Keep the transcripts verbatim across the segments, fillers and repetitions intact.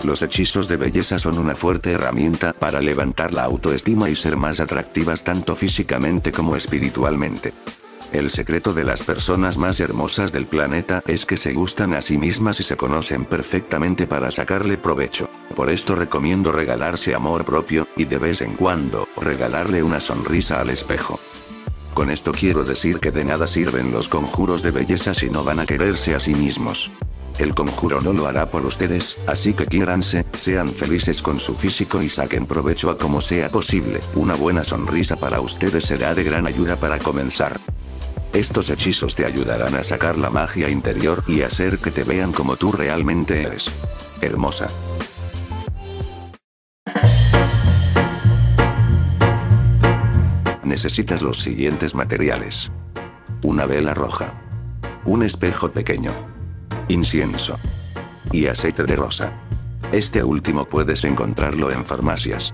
Los hechizos de belleza son una fuerte herramienta para levantar la autoestima y ser más atractivas tanto físicamente como espiritualmente. El secreto de las personas más hermosas del planeta es que se gustan a sí mismas y se conocen perfectamente para sacarle provecho. Por esto recomiendo regalarse amor propio, y de vez en cuando, regalarle una sonrisa al espejo. Con esto quiero decir que de nada sirven los conjuros de belleza si no van a quererse a sí mismos. El conjuro no lo hará por ustedes, así que quiéranse, sean felices con su físico y saquen provecho a como sea posible. Una buena sonrisa para ustedes será de gran ayuda para comenzar. Estos hechizos te ayudarán a sacar la magia interior y hacer que te vean como tú realmente eres. Hermosa. Necesitas los siguientes materiales: una vela roja, un espejo pequeño, incienso y aceite de rosa. Este último puedes encontrarlo en farmacias.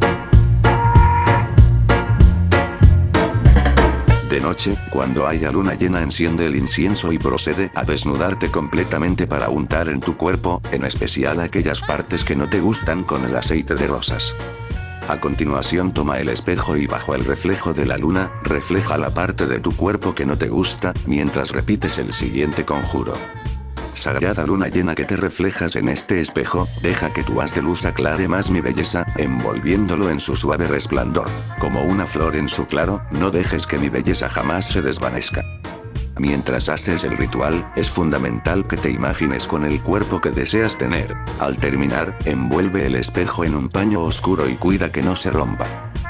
De noche, cuando haya luna llena, enciende el incienso y procede a desnudarte completamente para untar en tu cuerpo, en especial aquellas partes que no te gustan, con el aceite de rosas. A continuación toma el espejo y bajo el reflejo de la luna, refleja la parte de tu cuerpo que no te gusta, mientras repites el siguiente conjuro. Sagrada luna llena que te reflejas en este espejo, deja que tu haz de luz aclare más mi belleza, envolviéndolo en su suave resplandor. Como una flor en su claro, no dejes que mi belleza jamás se desvanezca. Mientras haces el ritual, es fundamental que te imagines con el cuerpo que deseas tener. Al terminar, envuelve el espejo en un paño oscuro y cuida que no se rompa.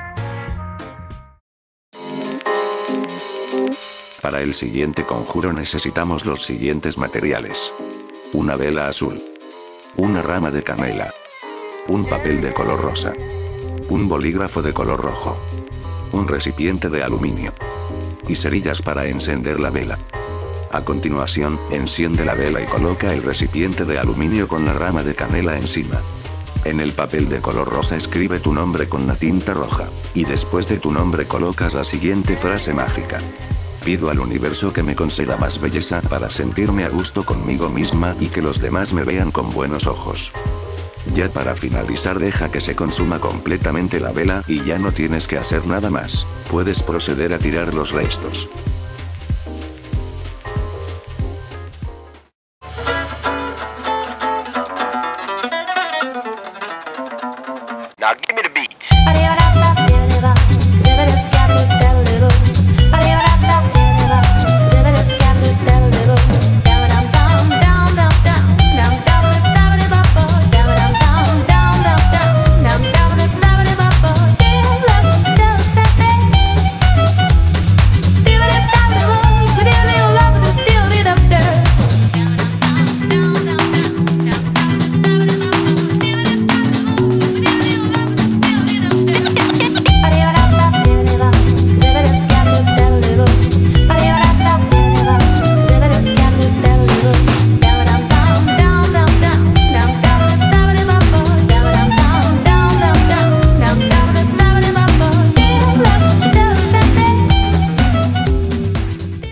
Para el siguiente conjuro necesitamos los siguientes materiales: una vela azul, una rama de canela, un papel de color rosa, un bolígrafo de color rojo, un recipiente de aluminio y cerillas para encender la vela. A continuación, enciende la vela y coloca el recipiente de aluminio con la rama de canela encima. En el papel de color rosa escribe tu nombre con la tinta roja, y después de tu nombre colocas la siguiente frase mágica: pido al universo que me conceda más belleza para sentirme a gusto conmigo misma y que los demás me vean con buenos ojos. Ya para finalizar, deja que se consuma completamente la vela y ya no tienes que hacer nada más. Puedes proceder a tirar los restos. Now give me the